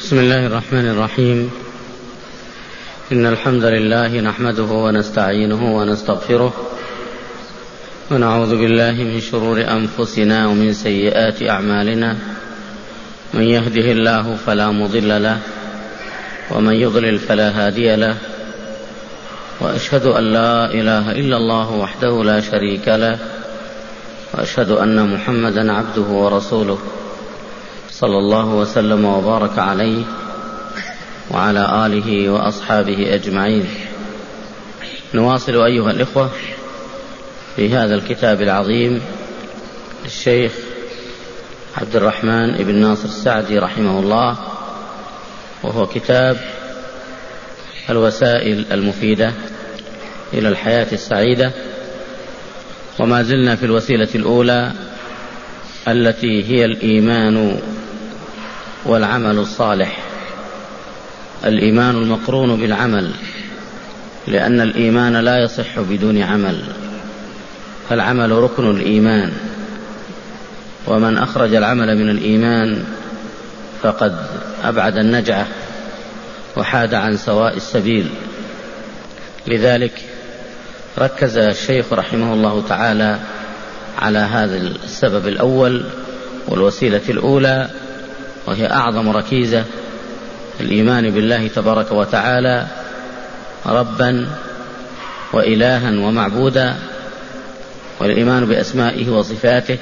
بسم الله الرحمن الرحيم. إن الحمد لله نحمده ونستعينه ونستغفره ونعوذ بالله من شرور أنفسنا ومن سيئات أعمالنا. من يهده الله فلا مضل له ومن يضلل فلا هادي له، وأشهد أن لا إله إلا الله وحده لا شريك له، وأشهد أن محمدا عبده ورسوله صلى الله وسلم وبارك عليه وعلى آله وأصحابه أجمعين. نواصل أيها الإخوة في هذا الكتاب العظيم للشيخ عبد الرحمن بن ناصر السعدي رحمه الله، وهو كتاب الوسائل المفيدة إلى الحياة السعيدة. وما زلنا في الوسيلة الأولى التي هي الإيمان والعمل الصالح، الإيمان المقرون بالعمل، لأن الإيمان لا يصح بدون عمل، فالعمل ركن الإيمان، ومن أخرج العمل من الإيمان فقد أبعد النجعة وحاد عن سواء السبيل. لذلك ركز الشيخ رحمه الله تعالى على هذا السبب الأول والوسيلة الأولى، وهي أعظم ركيزة، الإيمان بالله تبارك وتعالى ربا وإلها ومعبودا، والإيمان بأسمائه وصفاته،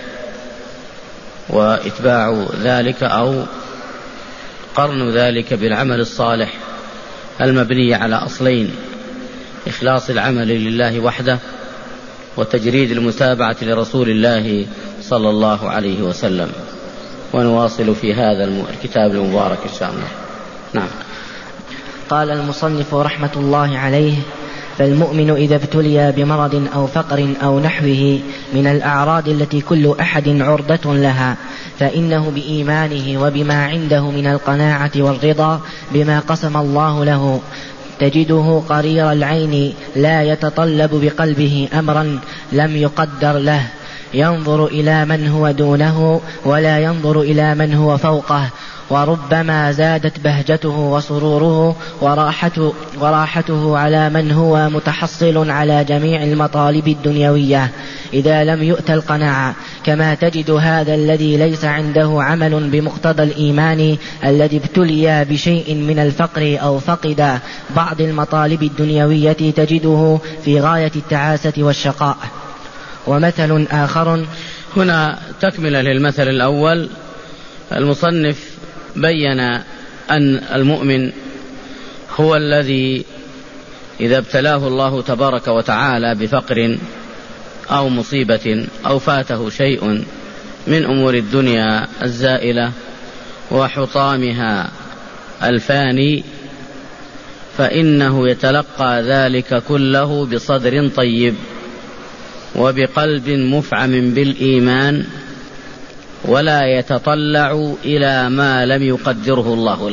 وإتباع ذلك أو قرن ذلك بالعمل الصالح المبني على أصلين: إخلاص العمل لله وحده، وتجريد المتابعة لرسول الله صلى الله عليه وسلم. ونواصل في هذا الكتاب المبارك إن شاء الله. نعم. قال المصنف رحمة الله عليه: فالمؤمن إذا ابتلي بمرض أو فقر أو نحوه من الأعراض التي كل أحد عرضة لها، فإنه بإيمانه وبما عنده من القناعة والرضا بما قسم الله له تجده قرير العين، لا يتطلب بقلبه أمرا لم يقدر له، ينظر إلى من هو دونه ولا ينظر إلى من هو فوقه، وربما زادت بهجته وسروره وراحته على من هو متحصل على جميع المطالب الدنيوية إذا لم يؤت القناعة، كما تجد هذا الذي ليس عنده عمل بمقتضى الإيمان الذي ابتلي بشيء من الفقر أو فقد بعض المطالب الدنيوية تجده في غاية التعاسة والشقاء. ومثل آخر. هنا تكملة للمثل الأول. المصنف بين أن المؤمن هو الذي إذا ابتلاه الله تبارك وتعالى بفقر أو مصيبة أو فاته شيء من أمور الدنيا الزائلة وحطامها الفاني، فإنه يتلقى ذلك كله بصدر طيب وبقلب مفعم بالإيمان، ولا يتطلع إلى ما لم يقدره الله له.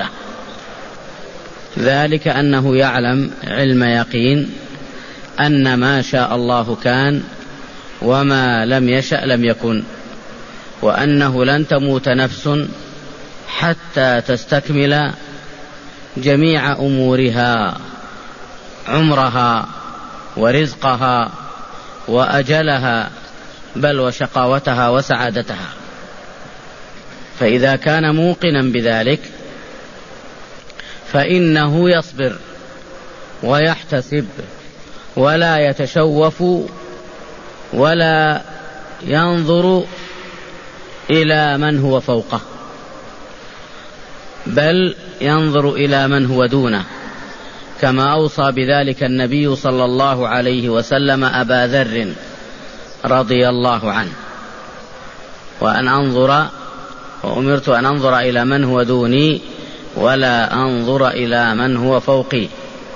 ذلك أنه يعلم علم يقين أن ما شاء الله كان وما لم يشأ لم يكن، وأنه لن تموت نفس حتى تستكمل جميع أمورها، عمرها ورزقها وأجلها، بل وشقاوتها وسعادتها. فإذا كان موقنا بذلك فإنه يصبر ويحتسب ولا يتشوف ولا ينظر إلى من هو فوقه، بل ينظر إلى من هو دونه، كما أوصى بذلك النبي صلى الله عليه وسلم أبا ذر رضي الله عنه: وأمرت أن أنظر إلى من هو دوني ولا أنظر إلى من هو فوقي.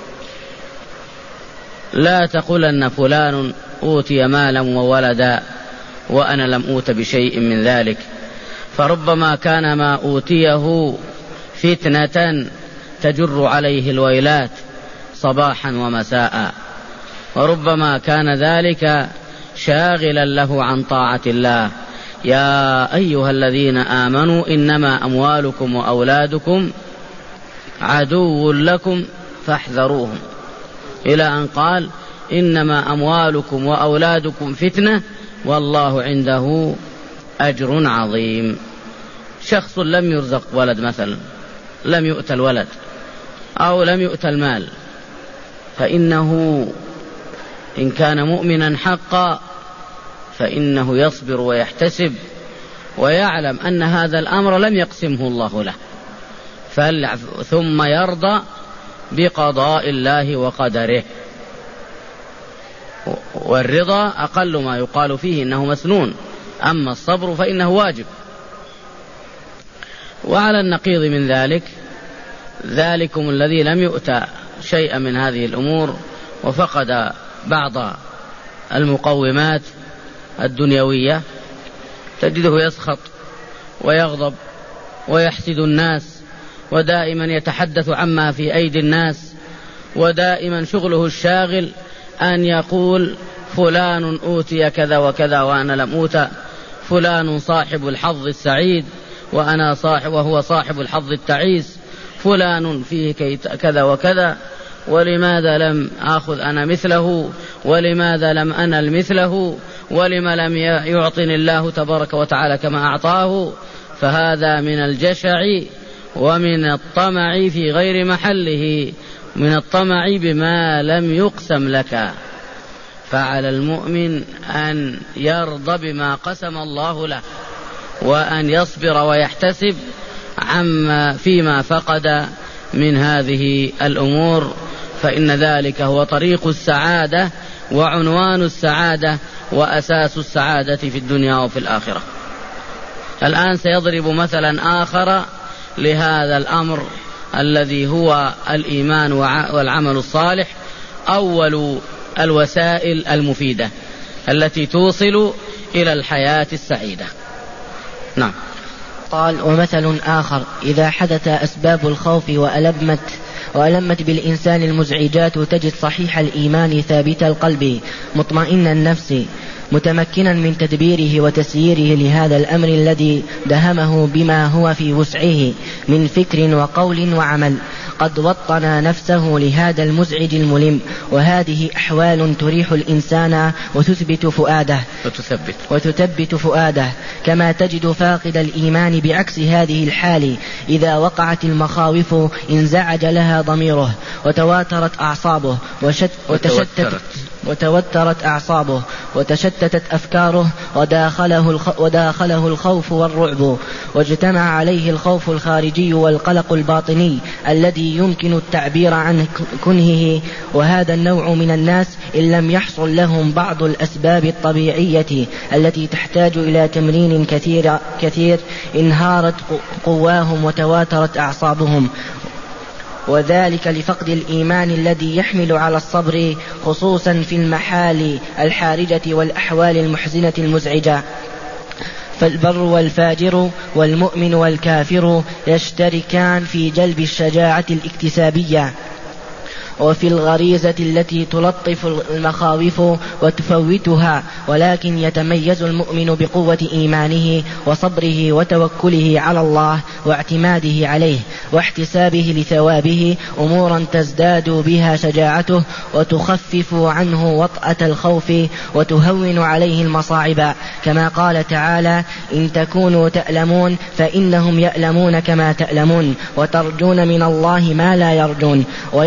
لا تقولن فلان أوتي مالا وولدا وأنا لم أوت بشيء من ذلك، فربما كان ما أوتيه فتنة تجر عليه الويلات صباحا ومساء، وربما كان ذلك شاغلا له عن طاعة الله. يا أيها الذين آمنوا إنما أموالكم وأولادكم عدو لكم فاحذروهم، إلى أن قال إنما أموالكم وأولادكم فتنة والله عنده أجر عظيم. شخص لم يرزق ولد مثلا، لم يؤتى الولد أو لم يؤتى المال، فإنه إن كان مؤمنا حقا فإنه يصبر ويحتسب ويعلم أن هذا الأمر لم يقسمه الله له، ثم يرضى بقضاء الله وقدره. والرضا أقل ما يقال فيه إنه مسنون، أما الصبر فإنه واجب. وعلى النقيض من ذلك، ذلكم الذي لم يؤتى شيئا من هذه الأمور وفقد بعض المقومات الدنيوية، تجده يسخط ويغضب ويحسد الناس، ودائما يتحدث عما في أيدي الناس، ودائما شغله الشاغل أن يقول فلان أوتي كذا وكذا وأنا لم أوتى، فلان صاحب الحظ السعيد وهو صاحب الحظ التعيس، فلان فيه كذا وكذا، ولماذا لم آخذ أنا مثله، ولماذا لم أنل مثله، ولما لم يعطني الله تبارك وتعالى كما أعطاه. فهذا من الجشع ومن الطمع في غير محله، من الطمع بما لم يقسم لك. فعلى المؤمن أن يرضى بما قسم الله له، وأن يصبر ويحتسب عما فيما فقد من هذه الأمور، فإن ذلك هو طريق السعادة وعنوان السعادة وأساس السعادة في الدنيا وفي الآخرة. الآن سيضرب مثلا آخر لهذا الأمر الذي هو الإيمان والعمل الصالح، أول الوسائل المفيدة التي توصل إلى الحياة السعيدة. نعم. قال: ومثل آخر: إذا حدث أسباب الخوف وألمت بالإنسان المزعجات تجد صحيح الإيمان ثابت القلب مطمئن النفس متمكنا من تدبيره وتسييره لهذا الأمر الذي دهمه بما هو في وسعه من فكر وقول وعمل، قد وطن نفسه لهذا المزعج الملم. وهذه أحوال تريح الإنسان وتثبت فؤاده، كما تجد فاقد الإيمان بعكس هذه الحال إذا وقعت المخاوف انزعج لها ضميره وتوترت أعصابه وتشتتت أفكاره وداخله الخوف والرعب، واجتمع عليه الخوف الخارجي والقلق الباطني الذي يمكن التعبير عن كنهه. وهذا النوع من الناس إن لم يحصل لهم بعض الأسباب الطبيعية التي تحتاج إلى تمرين كثير انهارت قواهم وتواترت أعصابهم، وذلك لفقد الإيمان الذي يحمل على الصبر، خصوصا في المحال الحارجة والأحوال المحزنة المزعجة. فالبر والفاجر والمؤمن والكافر يشتركان في جلب الشجاعة الاكتسابية وفي الغريزة التي تلطف المخاوف وتفوتها، ولكن يتميز المؤمن بقوة إيمانه وصبره وتوكله على الله واعتماده عليه واحتسابه لثوابه أمورا تزداد بها شجاعته وتخفف عنه وطأة الخوف وتهون عليه المصاعب، كما قال تعالى: إن تكونوا تألمون فإنهم يألمون كما تألمون وترجون من الله ما لا يرجون،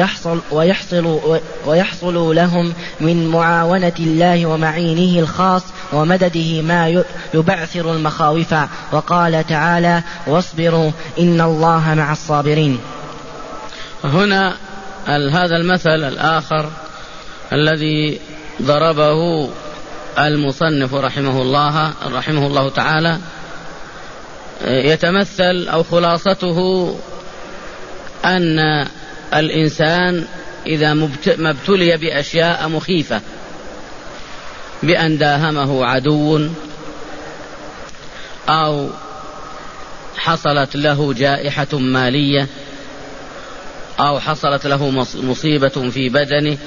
ويحصل لهم من معاونة الله ومعينه الخاص ومدده ما يبعثر المخاوف. وقال تعالى: واصبروا إن الله مع الصابرين. هنا هذا المثل الآخر الذي ضربه المصنف رحمه الله تعالى يتمثل أو خلاصته أن الإنسان إذا ما ابتلي بأشياء مخيفة، بأن داهمه عدو أو حصلت له جائحة مالية أو حصلت له مصيبة في بدنه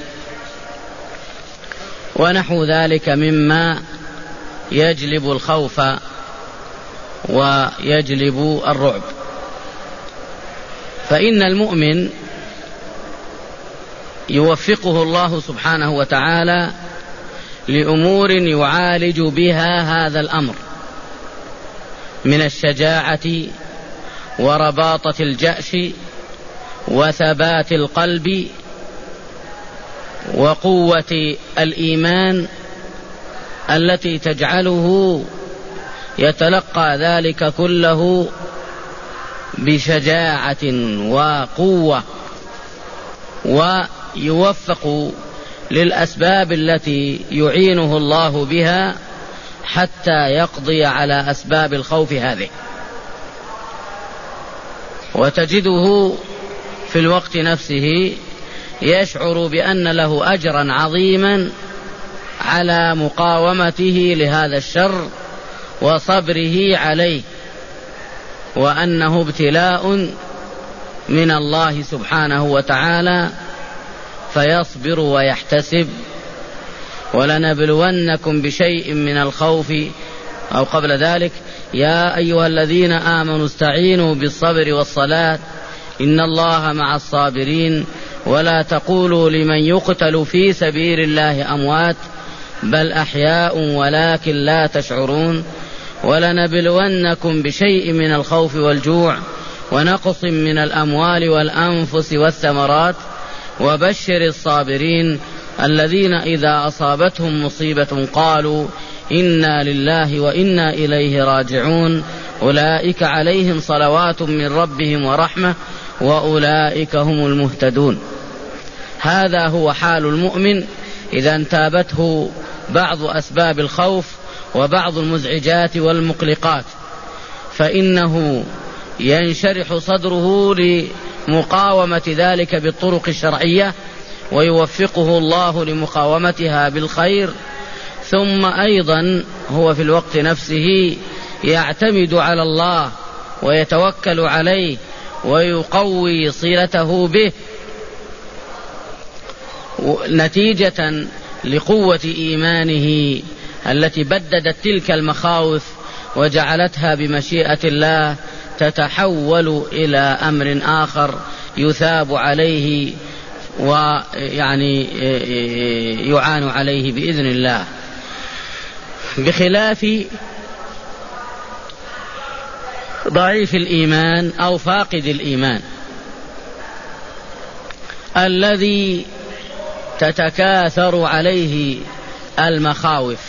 ونحو ذلك مما يجلب الخوف ويجلب الرعب، فإن المؤمن يوفقه الله سبحانه وتعالى لأمور يعالج بها هذا الأمر من الشجاعة ورباطة الجأش وثبات القلب وقوة الإيمان التي تجعله يتلقى ذلك كله بشجاعة وقوة، ويوفق للأسباب التي يعينه الله بها حتى يقضي على أسباب الخوف هذه. وتجده في الوقت نفسه يشعر بأن له أجرا عظيما على مقاومته لهذا الشر وصبره عليه، وأنه ابتلاء من الله سبحانه وتعالى فيصبر ويحتسب. ولنبلونكم بشيء من الخوف، أو قبل ذلك: يا أيها الذين آمنوا استعينوا بالصبر والصلاة إن الله مع الصابرين ولا تقولوا لمن يقتل في سبيل الله أموات بل أحياء ولكن لا تشعرون. ولنبلونكم بشيء من الخوف والجوع ونقص من الأموال والأنفس والثمرات وبشر الصابرين الذين إذا أصابتهم مصيبة قالوا إنا لله وإنا إليه راجعون أولئك عليهم صلوات من ربهم ورحمة وأولئك هم المهتدون. هذا هو حال المؤمن إذا انتابته بعض أسباب الخوف وبعض المزعجات والمقلقات، فإنه ينشرح صدره لمقاومة ذلك بالطرق الشرعية ويوفقه الله لمقاومتها بالخير. ثم أيضا هو في الوقت نفسه يعتمد على الله ويتوكل عليه ويقوي صلته به نتيجة لقوة إيمانه التي بددت تلك المخاوف وجعلتها بمشيئة الله تتحول إلى أمر آخر يثاب عليه ويعني يعان عليه بإذن الله، بخلاف ضعيف الإيمان أو فاقد الإيمان الذي تتكاثر عليه المخاوف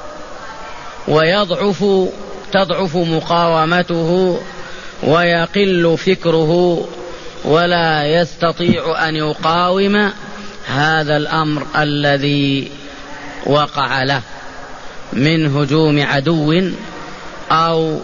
تضعف مقاومته ويقل فكره ولا يستطيع أن يقاوم هذا الأمر الذي وقع له من هجوم عدو أو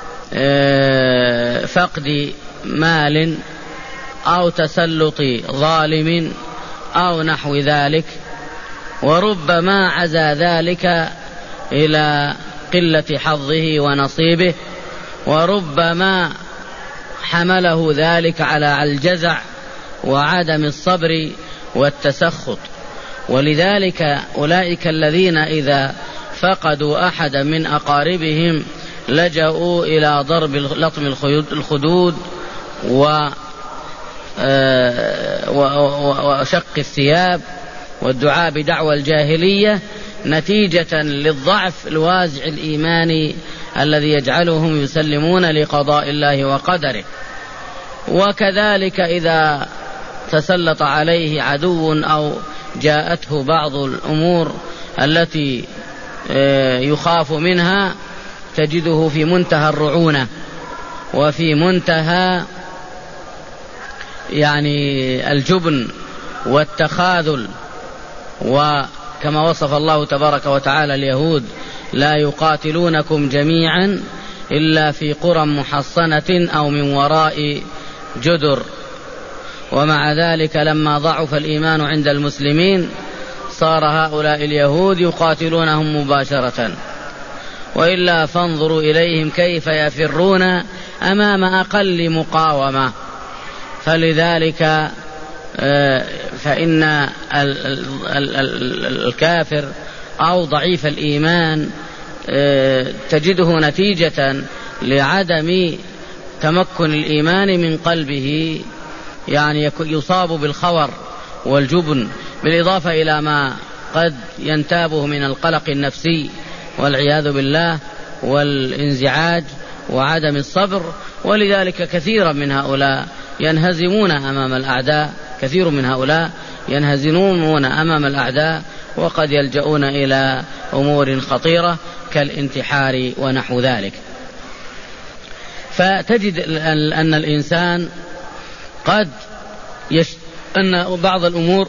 فقد مال أو تسلط ظالم أو نحو ذلك. وربما عزى ذلك إلى قلة حظه ونصيبه، وربما حمله ذلك على الجزع وعدم الصبر والتسخط. ولذلك أولئك الذين إذا فقدوا أحدا من أقاربهم لجأوا إلى ضرب لطم الخدود وشق الثياب والدعاء بدعوى الجاهلية نتيجة للضعف الوازع الإيماني الذي يجعلهم يسلمون لقضاء الله وقدره. وكذلك إذا تسلط عليه عدو أو جاءته بعض الأمور التي يخاف منها تجده في منتهى الرعونة وفي منتهى يعني الجبن والتخاذل. وكما وصف الله تبارك وتعالى اليهود: لا يقاتلونكم جميعا إلا في قرى محصنة أو من وراء جدر. ومع ذلك لما ضعف الإيمان عند المسلمين صار هؤلاء اليهود يقاتلونهم مباشرة، وإلا فانظروا إليهم كيف يفرون أمام أقل مقاومة. فلذلك فإن الكافر أو ضعيف الإيمان تجده نتيجة لعدم تمكن الإيمان من قلبه يعني يصاب بالخور والجبن، بالإضافة إلى ما قد ينتابه من القلق النفسي والعياذ بالله والانزعاج وعدم الصبر. ولذلك كثيرا من هؤلاء ينهزمون أمام الأعداء، كثير من هؤلاء ينهزمون أمام الأعداء وقد يلجؤون إلى أمور خطيرة كالانتحار ونحو ذلك. فتجد أن الإنسان أن بعض الأمور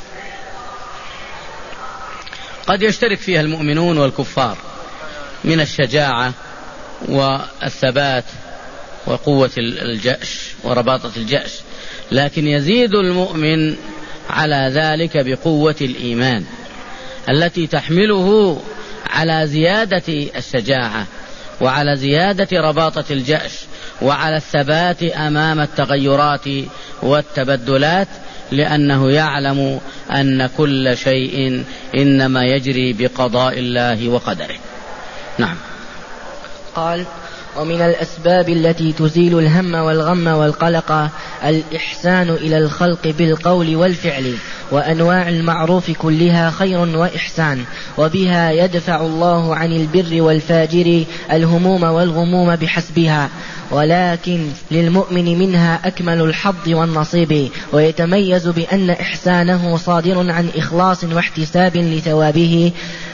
قد يشترك فيها المؤمنون والكفار من الشجاعة والثبات وقوة الجأش ورباطة الجأش، لكن يزيد المؤمن على ذلك بقوة الإيمان التي تحمله على زيادة الشجاعة وعلى زيادة رباطة الجأش وعلى الثبات أمام التغيرات والتبدلات، لأنه يعلم أن كل شيء إنما يجري بقضاء الله وقدره. نعم. قال: ومن الأسباب التي تزيل الهم والغم والقلق الإحسان إلى الخلق بالقول والفعل، وأنواع المعروف كلها خير وإحسان، وبها يدفع الله عن البر والفاجر الهموم والغموم بحسبها، ولكن للمؤمن منها أكمل الحظ والنصيب، ويتميز بأن إحسانه صادر عن إخلاص واحتساب لثوابه،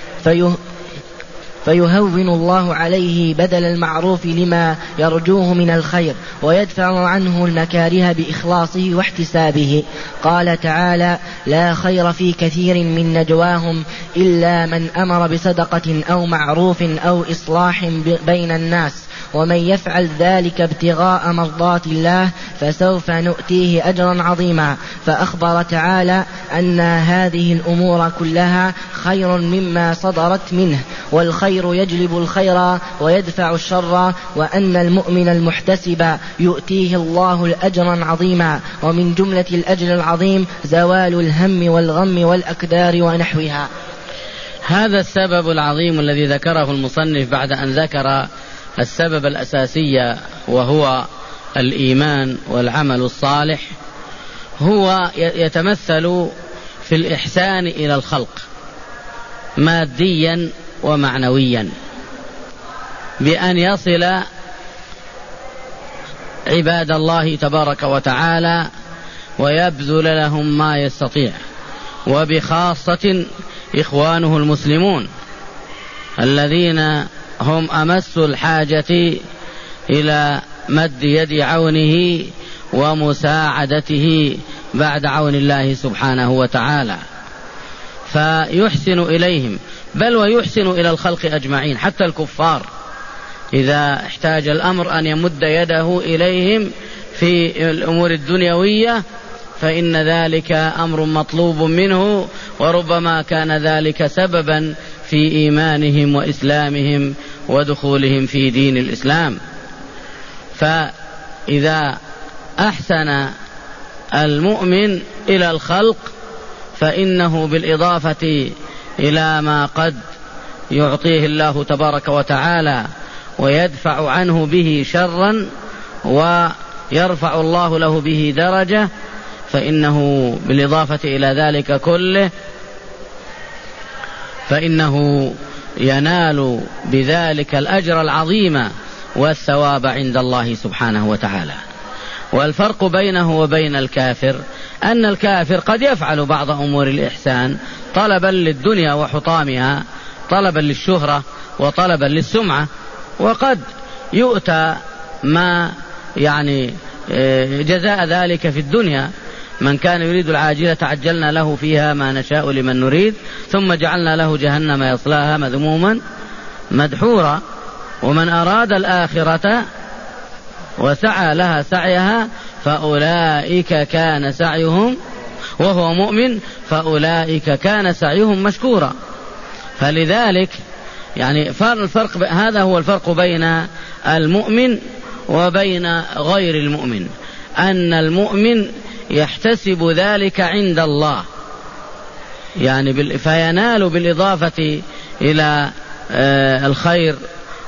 فيهون الله عليه بدل المعروف لما يرجوه من الخير، ويدفع عنه المكاره بإخلاصه واحتسابه. قال تعالى: لا خير في كثير من نجواهم إلا من أمر بصدقة أو معروف أو إصلاح بين الناس، ومن يفعل ذلك ابتغاء مرضات الله فسوف نؤتيه أجرا عظيما. فأخبر تعالى أن هذه الأمور كلها خير مما صدرت منه، والخير يجلب الخير ويدفع الشر، وأن المؤمن المحتسب يؤتيه الله الأجر عظيما. ومن جملة الأجر العظيم زوال الهم والغم والأكدار ونحوها. هذا السبب العظيم الذي ذكره المصنف بعد أن ذكر السبب الأساسي وهو الإيمان والعمل الصالح، هو يتمثل في الإحسان إلى الخلق ماديا ومعنويا، بأن يصل عباد الله تبارك وتعالى ويبذل لهم ما يستطيع، وبخاصة إخوانه المسلمون الذين هم أمس الحاجة إلى مد يد عونه ومساعدته بعد عون الله سبحانه وتعالى، فيحسن إليهم، بل ويحسن إلى الخلق أجمعين، حتى الكفار إذا احتاج الأمر أن يمد يده إليهم في الأمور الدنيوية فإن ذلك أمر مطلوب منه، وربما كان ذلك سببا في إيمانهم وإسلامهم ودخولهم في دين الإسلام. فإذا أحسن المؤمن إلى الخلق فإنه بالإضافة إلى ما قد يعطيه الله تبارك وتعالى ويدفع عنه به شرا ويرفع الله له به درجة، فإنه بالإضافة إلى ذلك كله فإنه ينال بذلك الأجر العظيم والثواب عند الله سبحانه وتعالى. والفرق بينه وبين الكافر أن الكافر قد يفعل بعض أمور الإحسان طلبا للدنيا وحطامها، طلبا للشهرة وطلبا للسمعة، وقد يؤتى ما يعني جزاء ذلك في الدنيا. من كان يريد العاجلة عجلنا له فيها ما نشاء لمن نريد ثم جعلنا له جهنم يصلاها مذموما مدحورا. ومن أراد الآخرة وسعى لها سعيها فأولئك كان سعيهم وهو مؤمن فأولئك كان سعيهم مشكورا. فلذلك يعني هذا هو الفرق بين المؤمن وبين غير المؤمن، أن المؤمن يحتسب ذلك عند الله، يعني فينال بالإضافة إلى الخير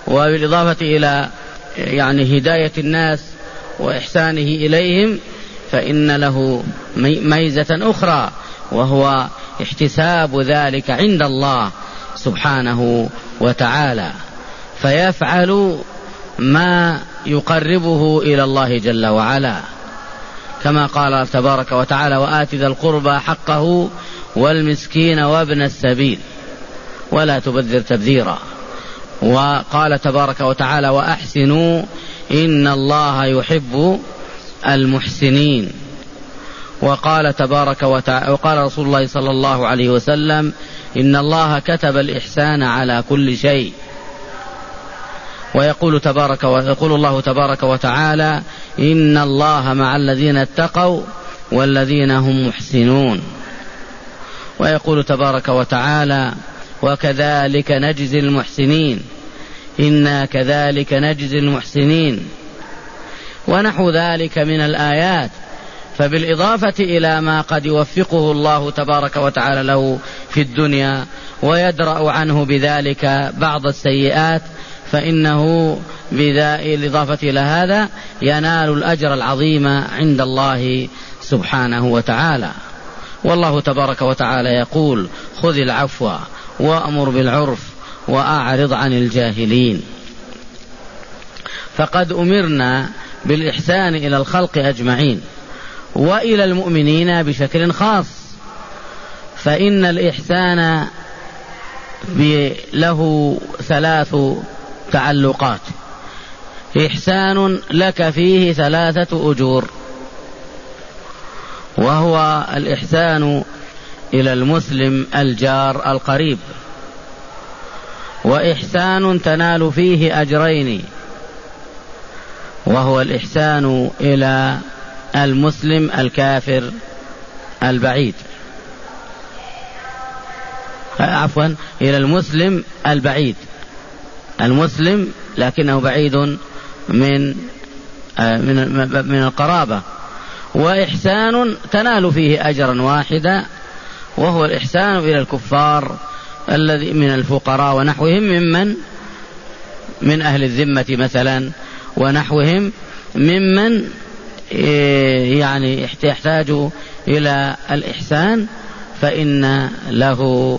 وبالإضافة إلى يعني هداية الناس وإحسانه إليهم، فإن له ميزة أخرى، وهو احتساب ذلك عند الله سبحانه وتعالى، فيفعل ما يقربه إلى الله جل وعلا، كما قال تبارك وتعالى: وآت ذا القربى حقه والمسكين وابن السبيل ولا تبذر تبذيرا. وقال تبارك وتعالى: وأحسنوا إن الله يحب المحسنين. وقال تبارك وتعالى، وقال رسول الله صلى الله عليه وسلم: إن الله كتب الإحسان على كل شيء. ويقول الله تبارك وتعالى: إن الله مع الذين اتقوا والذين هم محسنون. ويقول تبارك وتعالى: وكذلك نجزي المحسنين إنا كذلك نجزي المحسنين، ونحو ذلك من الآيات. فبالإضافة إلى ما قد يوفقه الله تبارك وتعالى له في الدنيا ويدرأ عنه بذلك بعض السيئات، فإنه بالإضافة إلى هذا ينال الأجر العظيم عند الله سبحانه وتعالى. والله تبارك وتعالى يقول: خذ العفو وأمر بالعرف وأعرض عن الجاهلين. فقد أمرنا بالإحسان إلى الخلق أجمعين وإلى المؤمنين بشكل خاص، فإن الإحسان له 3 تعلقات: إحسان لك فيه 3 أجور، وهو الإحسان إلى المسلم الجار القريب، وإحسان تنال فيه أجرين، وهو الإحسان إلى المسلم الكافر البعيد، إلى المسلم البعيد، المسلم لكنه بعيد من القرابة. وإحسان تنال فيه أجرا واحدا، وهو الإحسان إلى الكفار الذي من الفقراء ونحوهم من أهل الذمة مثلا، ونحوهم ممن يعني يحتاج إلى الإحسان، فإن له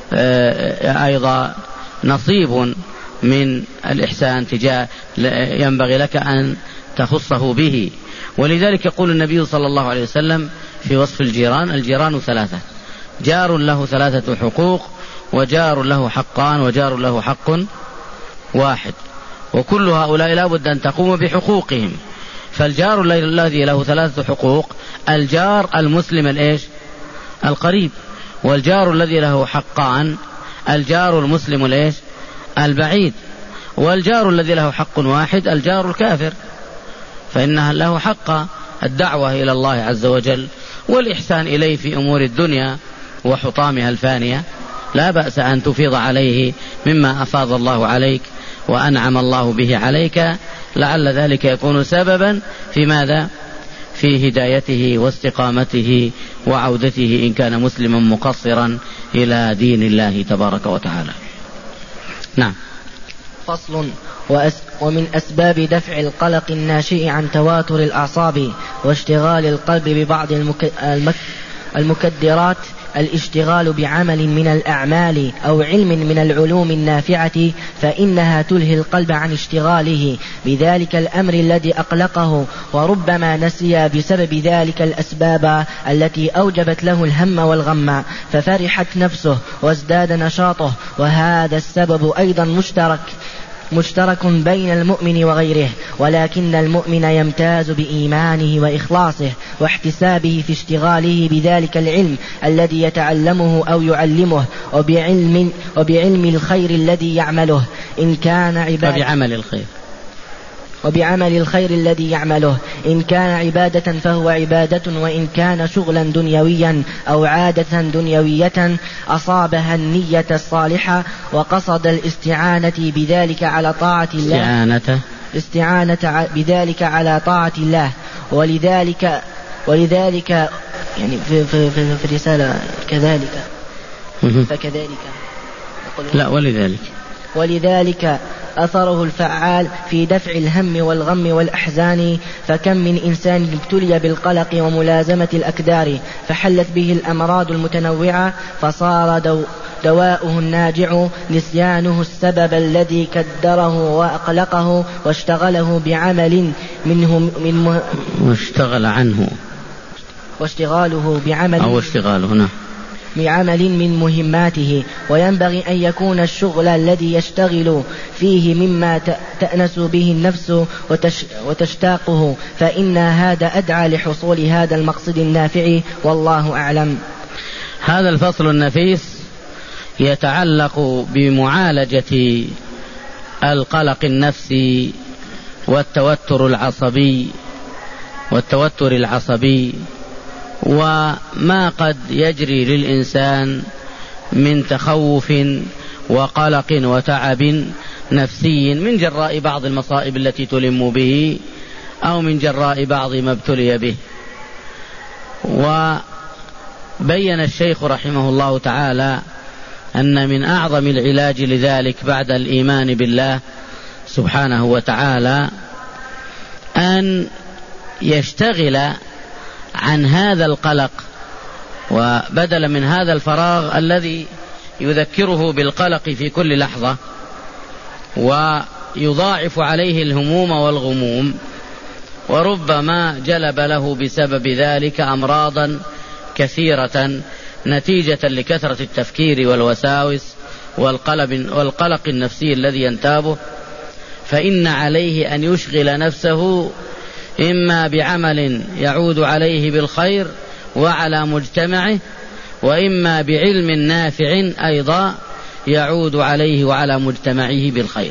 أيضا نصيب من الإحسان تجاه ينبغي لك أن تخصه به. ولذلك يقول النبي صلى الله عليه وسلم في وصف الجيران: الجيران 3، جار له 3 حقوق، وجار له حقان، وجار له حق واحد، وكل هؤلاء لا بد أن تقوم بحقوقهم. فالجار الذي له 3 حقوق: الجار المسلم القريب، والجار الذي له حقان: الجار المسلم البعيد، والجار الذي له حق واحد: الجار الكافر، فإنها له حق الدعوة إلى الله عز وجل والإحسان إليه في أمور الدنيا وحطامها الفانية. لا بأس أن تفيض عليه مما أفاض الله عليك وأنعم الله به عليك، لعل ذلك يكون سببا في ماذا؟ في هدايته واستقامته وعودته إن كان مسلما مقصرا إلى دين الله تبارك وتعالى. نعم. فصل. ومن أسباب دفع القلق الناشئ عن تواتر الأعصاب واشتغال القلب ببعض المكدرات الاشتغال بعمل من الأعمال أو علم من العلوم النافعة، فإنها تلهي القلب عن اشتغاله بذلك الأمر الذي أقلقه، وربما نسي بسبب ذلك الأسباب التي أوجبت له الهم والغم، ففرحت نفسه وازداد نشاطه. وهذا السبب أيضا مشترك بين المؤمن وغيره، ولكن المؤمن يمتاز بإيمانه وإخلاصه واحتسابه في اشتغاله بذلك العلم الذي يتعلمه أو يعلمه، وبعلم الخير الذي يعمله إن كان وبعمل الخير الذي يعمله إن كان عبادة فهو عبادة، وإن كان شغلا دنيويا أو عادة دنيوية أصابها النية الصالحة وقصد الاستعانة بذلك على طاعة الله، استعانة بذلك على طاعة الله. ولذلك يعني في الرسالة كذلك، فكذلك لا ولذلك أثره الفعال في دفع الهم والغم والأحزان. فكم من إنسان ابتلي بالقلق وملازمة الأكدار فحلت به الأمراض المتنوعة فصار دواؤه الناجع نسيانه السبب الذي كدره وأقلقه واشتغله بعمل واشتغاله بعمل من مهماته. وينبغي أن يكون الشغل الذي يشتغل فيه مما تأنس به النفس وتشتاقه، فإن هذا أدعى لحصول هذا المقصد النافع، والله أعلم. هذا الفصل النفيس يتعلق بمعالجة القلق النفسي والتوتر العصبي وما قد يجري للإنسان من تخوف وقلق وتعب نفسي من جراء بعض المصائب التي تلم به أو من جراء بعض ما ابتلي به. وبين الشيخ رحمه الله تعالى أن من أعظم العلاج لذلك بعد الإيمان بالله سبحانه وتعالى أن يشتغل عن هذا القلق، وبدلا من هذا الفراغ الذي يذكره بالقلق في كل لحظة ويضاعف عليه الهموم والغموم، وربما جلب له بسبب ذلك أمراضا كثيرة نتيجة لكثرة التفكير والوساوس والقلق النفسي الذي ينتابه. فإن عليه أن يشغل نفسه إما بعمل يعود عليه بالخير وعلى مجتمعه، وإما بعلم نافع أيضا يعود عليه وعلى مجتمعه بالخير،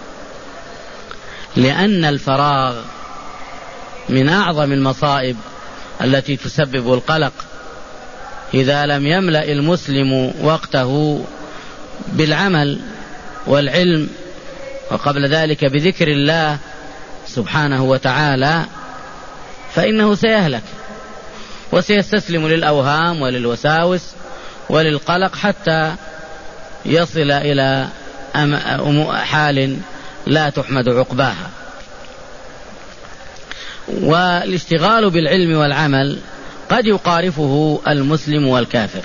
لأن الفراغ من أعظم المصائب التي تسبب القلق. إذا لم يملأ المسلم وقته بالعمل والعلم وقبل ذلك بذكر الله سبحانه وتعالى فإنه سيهلك وسيستسلم للأوهام وللوساوس وللقلق حتى يصل إلى حال لا تحمد عقباها. والاشتغال بالعلم والعمل قد يقارفه المسلم والكافر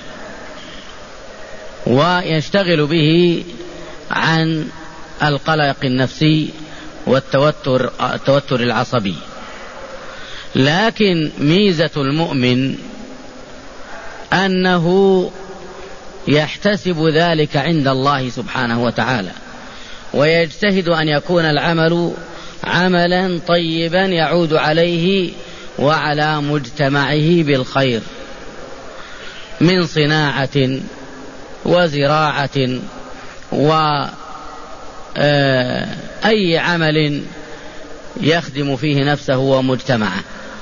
ويشتغل به عن القلق النفسي والتوتر العصبي، لكن ميزة المؤمن أنه يحتسب ذلك عند الله سبحانه وتعالى، ويجتهد أن يكون العمل عملا طيبا يعود عليه وعلى مجتمعه بالخير، من صناعة وزراعة وأي عمل يخدم فيه نفسه ومجتمعه،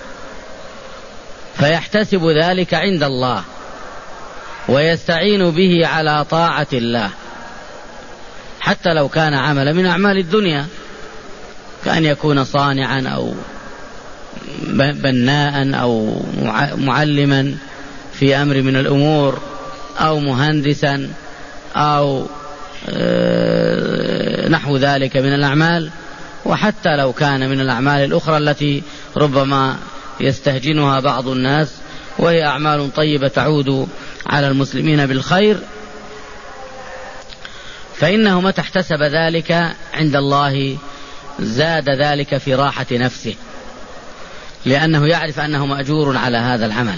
فيحتسب ذلك عند الله ويستعين به على طاعة الله، حتى لو كان عمل من أعمال الدنيا، كأن يكون صانعا أو بناء أو معلما في أمر من الأمور أو مهندسا أو نحو ذلك من الأعمال، وحتى لو كان من الأعمال الأخرى التي ربما يستهجنها بعض الناس وهي أعمال طيبة تعود على المسلمين بالخير، فإنه متى احتسب ذلك عند الله زاد ذلك في راحة نفسه، لأنه يعرف أنه مأجور على هذا العمل.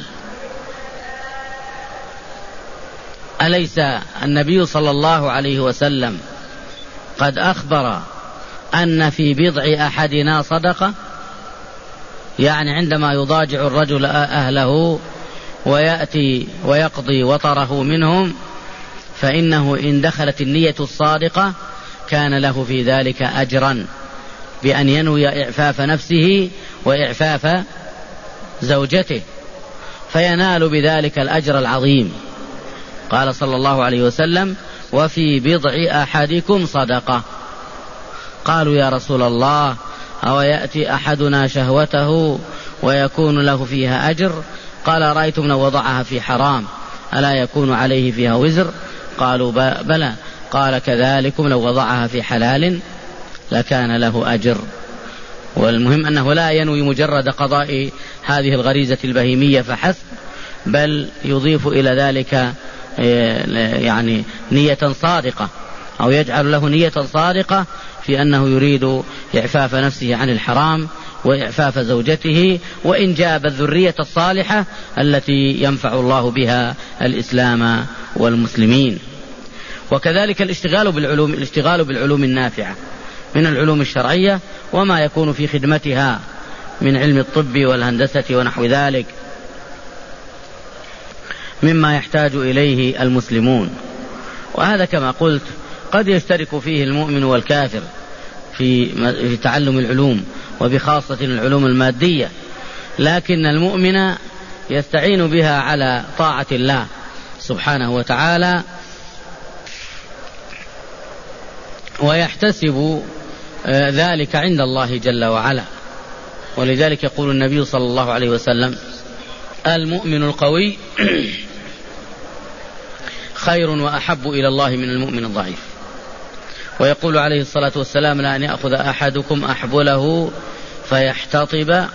أليس النبي صلى الله عليه وسلم قد أخبر أن في بضع أحدنا صدقة؟ يعني عندما يضاجع الرجل أهله ويأتي ويقضي وطره منهم، فإنه إن دخلت النية الصادقة كان له في ذلك أجرا بأن ينوي إعفاف نفسه وإعفاف زوجته، فينال بذلك الأجر العظيم. قال صلى الله عليه وسلم: وفي بضع أحدكم صدقة. قالوا: يا رسول الله، أو يأتي أحدنا شهوته ويكون له فيها أجر؟ قال: رأيتم لو وضعها في حرام ألا يكون عليه فيها وزر؟ قالوا: بلى. قال: كذلكم لو وضعها في حلال لكان له أجر. والمهم أنه لا ينوي مجرد قضاء هذه الغريزة البهيمية فحسب، بل يضيف إلى ذلك يعني نية صادقة، أو يجعل له نية صادقة في أنه يريد إعفاف نفسه عن الحرام وإعفاف زوجته وإنجاب الذرية الصالحة التي ينفع الله بها الإسلام والمسلمين. وكذلك الاشتغال بالعلوم النافعة من العلوم الشرعية وما يكون في خدمتها من علم الطب والهندسة ونحو ذلك مما يحتاج إليه المسلمون. وهذا كما قلت قد يشترك فيه المؤمن والكافر في تعلم العلوم، وبخاصة العلوم المادية، لكن المؤمن يستعين بها على طاعة الله سبحانه وتعالى ويحتسب ذلك عند الله جل وعلا. ولذلك يقول النبي صلى الله عليه وسلم: المؤمن القوي خير وأحب إلى الله من المؤمن الضعيف. ويقول عليه الصلاة والسلام: لأن يأخذ أحدكم أحبله فيحتطب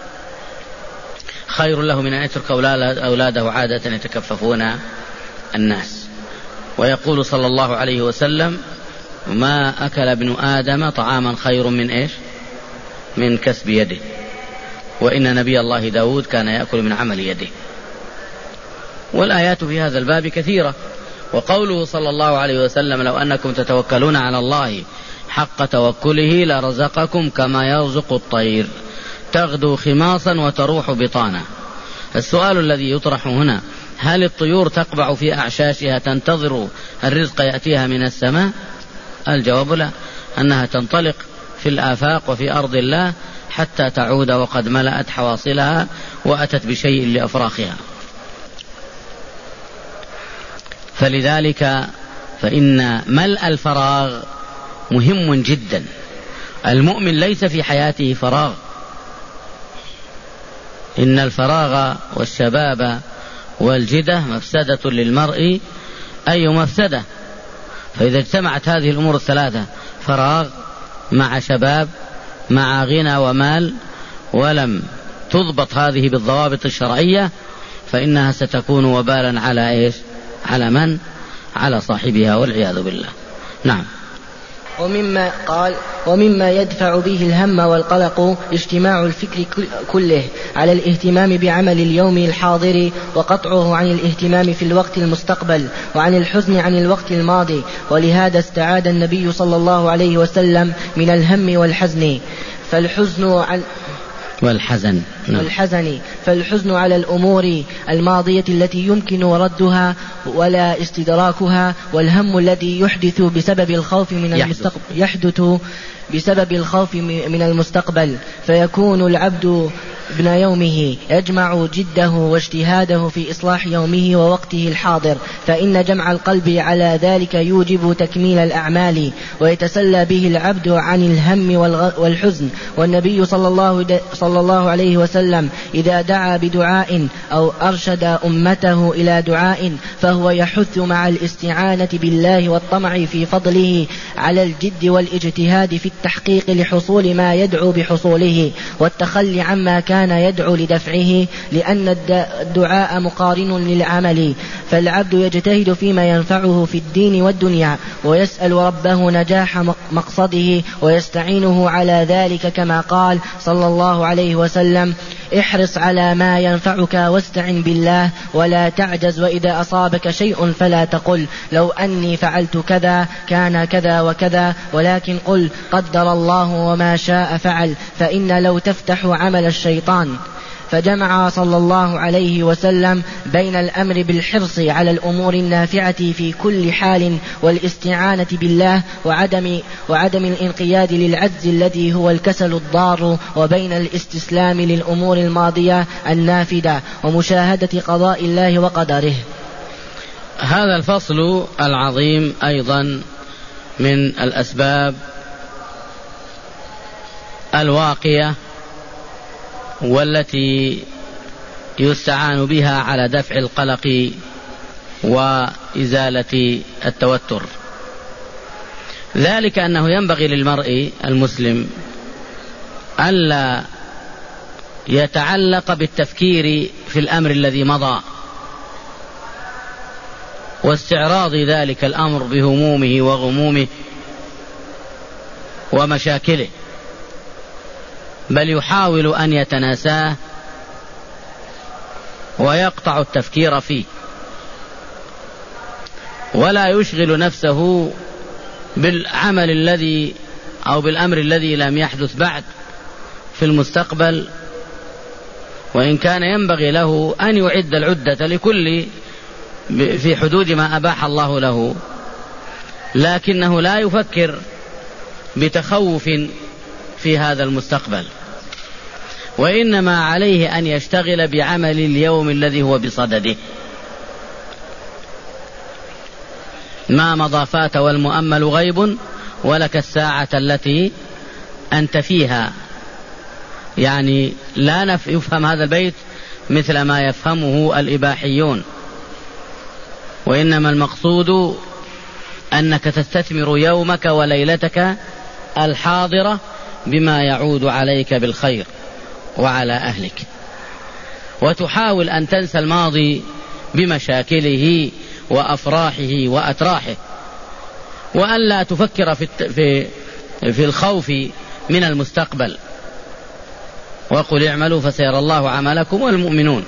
خير له من أن يترك أولاده عادة يتكففون الناس. ويقول صلى الله عليه وسلم: ما أكل ابن آدم طعاما خير من إيش؟ من كسب يده. وإن نبي الله داود كان يأكل من عمل يده. والآيات في هذا الباب كثيرة. وقوله صلى الله عليه وسلم: لو أنكم تتوكلون على الله حق توكله لرزقكم كما يرزق الطير تغدو خماصا وتروح بطانا. السؤال الذي يطرح هنا: هل الطيور تقبع في أعشاشها تنتظر الرزق يأتيها من السماء؟ الجواب لا، أنها تنطلق في الآفاق وفي أرض الله حتى تعود وقد ملأت حواصلها وأتت بشيء لأفراخها. فلذلك فإن ملء الفراغ مهم جدا. المؤمن ليس في حياته فراغ، إن الفراغ والشباب والجدة مفسدة للمرء أي مفسدة. فإذا اجتمعت هذه الأمور الثلاثة، فراغ مع شباب مع غنى ومال، ولم تضبط هذه بالضوابط الشرعية، فإنها ستكون وبالا على إيش؟ على من؟ على صاحبها والعياذ بالله. نعم. ومما يدفع به الهم والقلق اجتماع الفكر كله على الاهتمام بعمل اليوم الحاضر وقطعه عن الاهتمام في الوقت المستقبل وعن الحزن عن الوقت الماضي. ولهذا استعاذ النبي صلى الله عليه وسلم من الهم والحزن فالحزن على الأمور الماضية التي يمكن ردها ولا استدراكها، والهم الذي يحدث بسبب الخوف من المستقبل فيكون العبد ابن يومه يجمع جده واجتهاده في إصلاح يومه ووقته الحاضر، فإن جمع القلب على ذلك يوجب تكميل الأعمال ويتسلى به العبد عن الهم والحزن. والنبي صلى الله عليه وسلم إذا دعا بدعاء أو أرشد أمته إلى دعاء فهو يحث مع الاستعانة بالله والطمع في فضله على الجد والاجتهاد في التحقيق لحصول ما يدعو بحصوله والتخلي عما كان يدعو لدفعه، لأن الدعاء مقارن للعمل، فالعبد يجتهد فيما ينفعه في الدين والدنيا ويسأل ربه نجاح مقصده ويستعينه على ذلك، كما قال صلى الله عليه وسلم: احرص على ما ينفعك واستعن بالله ولا تعجز، وإذا أصابك شيء فلا تقل لو أني فعلت كذا كان كذا وكذا، ولكن قل قدر الله وما شاء فعل، فإن لو تفتح عمل الشيطان. فجمع صلى الله عليه وسلم بين الأمر بالحرص على الأمور النافعة في كل حال والاستعانة بالله وعدم الانقياد للعجز الذي هو الكسل الضار، وبين الاستسلام للأمور الماضية النافذة ومشاهدة قضاء الله وقدره. هذا الفصل العظيم أيضا من الأسباب الواقية والتي يستعان بها على دفع القلق وإزالة التوتر. ذلك أنه ينبغي للمرء المسلم ألا يتعلق بالتفكير في الأمر الذي مضى واستعراض ذلك الأمر بهمومه وغمومه ومشاكله، بل يحاول أن يتناساه ويقطع التفكير فيه، ولا يشغل نفسه بالعمل الذي أو بالأمر الذي لم يحدث بعد في المستقبل، وإن كان ينبغي له أن يعد العدة لكل في حدود ما أباح الله له، لكنه لا يفكر بتخوف في هذا المستقبل، وإنما عليه أن يشتغل بعمل اليوم الذي هو بصدده. ما مضى فات والمؤمل غيب ولك الساعة التي أنت فيها. يعني لا يفهم هذا البيت مثل ما يفهمه الإباحيون، وإنما المقصود أنك تستثمر يومك وليلتك الحاضرة بما يعود عليك بالخير وعلى أهلك، وتحاول أن تنسى الماضي بمشاكله وأفراحه وأتراحه، وأن لا تفكر في الخوف من المستقبل. وقل اعملوا فسيرى الله عملكم والمؤمنون،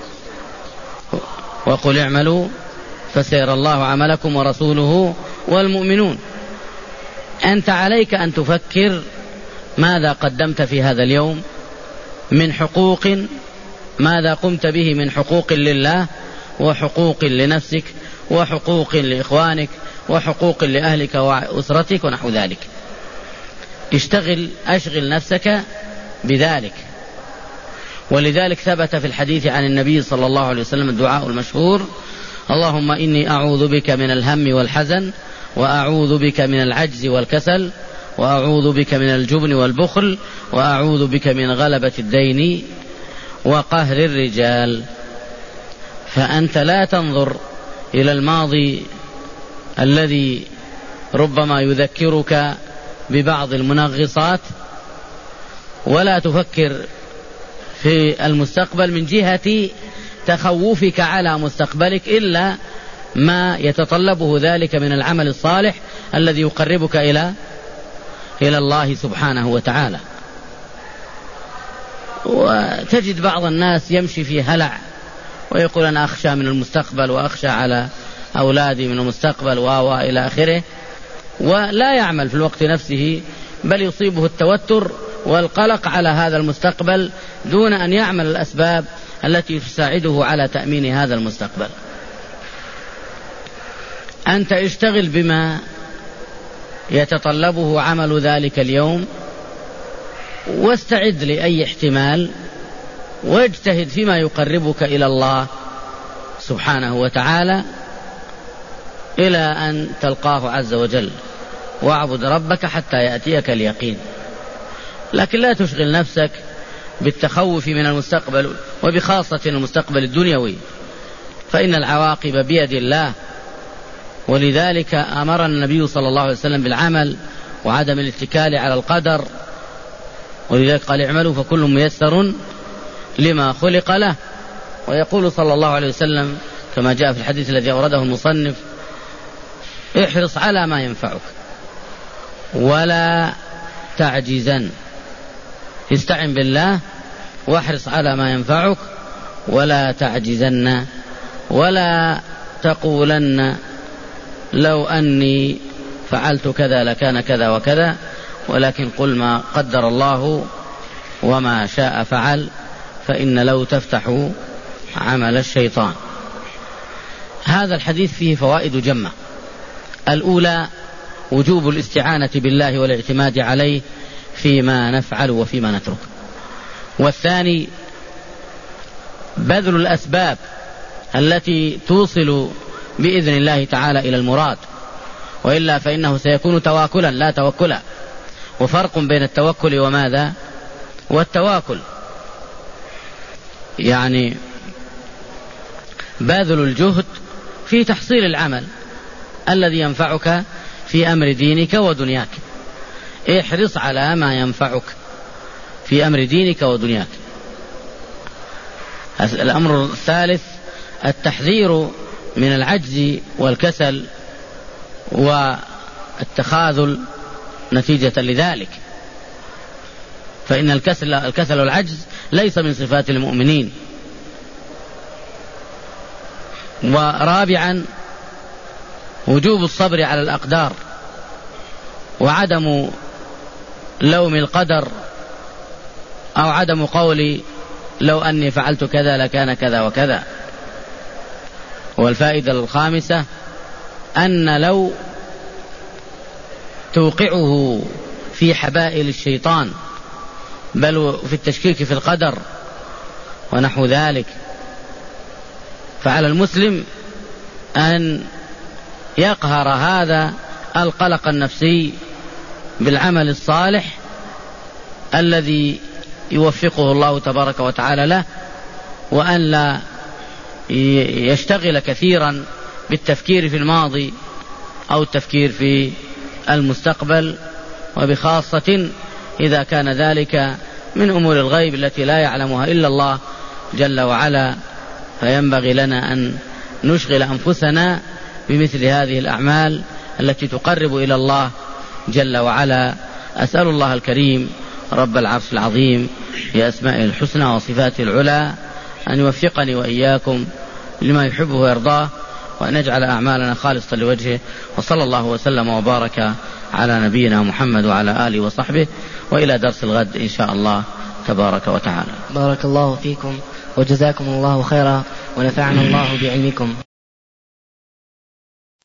وقل اعملوا فسيرى الله عملكم ورسوله والمؤمنون. أنت عليك أن تفكر ماذا قدمت في هذا اليوم من حقوق، ماذا قمت به من حقوق لله وحقوق لنفسك وحقوق لإخوانك وحقوق لأهلك وأسرتك ونحو ذلك. أشغل نفسك بذلك. ولذلك ثبت في الحديث عن النبي صلى الله عليه وسلم الدعاء المشهور: اللهم إني أعوذ بك من الهم والحزن، وأعوذ بك من العجز والكسل، وأعوذ بك من الجبن والبخل، وأعوذ بك من غلبة الدين وقهر الرجال. فأنت لا تنظر إلى الماضي الذي ربما يذكرك ببعض المنغصات، ولا تفكر في المستقبل من جهة تخوفك على مستقبلك، إلا ما يتطلبه ذلك من العمل الصالح الذي يقربك إلى الله سبحانه وتعالى. وتجد بعض الناس يمشي في هلع ويقول أنا أخشى من المستقبل وأخشى على أولادي من المستقبل وإلى آخره، ولا يعمل في الوقت نفسه، بل يصيبه التوتر والقلق على هذا المستقبل دون أن يعمل الأسباب التي تساعده على تأمين هذا المستقبل. أنت اشتغل بما يتطلبه عمل ذلك اليوم، واستعد لأي احتمال، واجتهد فيما يقربك إلى الله سبحانه وتعالى إلى أن تلقاه عز وجل، واعبد ربك حتى يأتيك اليقين. لكن لا تشغل نفسك بالتخوف من المستقبل، وبخاصة المستقبل الدنيوي، فإن العواقب بيد الله. ولذلك أمر النبي صلى الله عليه وسلم بالعمل وعدم الاتكال على القدر، ولذلك قال اعملوا فكل ميسر لما خلق له. ويقول صلى الله عليه وسلم كما جاء في الحديث الذي أورده المصنف: احرص على ما ينفعك ولا تعجزن. استعن بالله واحرص على ما ينفعك ولا تعجزن، ولا تقولن لو أني فعلت كذا لكان كذا وكذا، ولكن قل ما قدر الله وما شاء فعل، فإن لو تفتح عمل الشيطان. هذا الحديث فيه فوائد جمة. الأولى وجوب الاستعانة بالله والاعتماد عليه فيما نفعل وفيما نترك. والثاني بذل الأسباب التي توصل بإذن الله تعالى إلى المراد، وإلا فإنه سيكون تواكلا لا توكلا. وفرق بين التوكل وماذا؟ والتواكل يعني بذل الجهد في تحصيل العمل الذي ينفعك في أمر دينك ودنياك. احرص على ما ينفعك في أمر دينك ودنياك. الأمر الثالث التحذير من العجز والكسل والتخاذل نتيجة لذلك، فإن الكسل والعجز ليس من صفات المؤمنين. ورابعا وجوب الصبر على الأقدار وعدم لوم القدر أو عدم قولي لو أني فعلت كذا لكان كذا وكذا. والفائدة الخامسة أن لو توقعه في حبائل الشيطان بل في التشكيك في القدر ونحو ذلك، فعلى المسلم أن يقهر هذا القلق النفسي بالعمل الصالح الذي يوفقه الله تبارك وتعالى له، وأن لا يشتغل كثيرا بالتفكير في الماضي أو التفكير في المستقبل، وبخاصة إذا كان ذلك من أمور الغيب التي لا يعلمها إلا الله جل وعلا. فينبغي لنا أن نشغل أنفسنا بمثل هذه الأعمال التي تقرب إلى الله جل وعلا. أسأل الله الكريم رب العرش العظيم بأسمائه الحسنى وصفاته العلى أن يوفقني وإياكم لما يحبه ويرضاه، وأن يجعل أعمالنا خالصة لوجهه. وصلى الله وسلم وبارك على نبينا محمد وعلى آله وصحبه، وإلى درس الغد إن شاء الله تبارك وتعالى. بارك الله فيكم وجزاكم الله خيرا ونفعنا الله بعلمكم.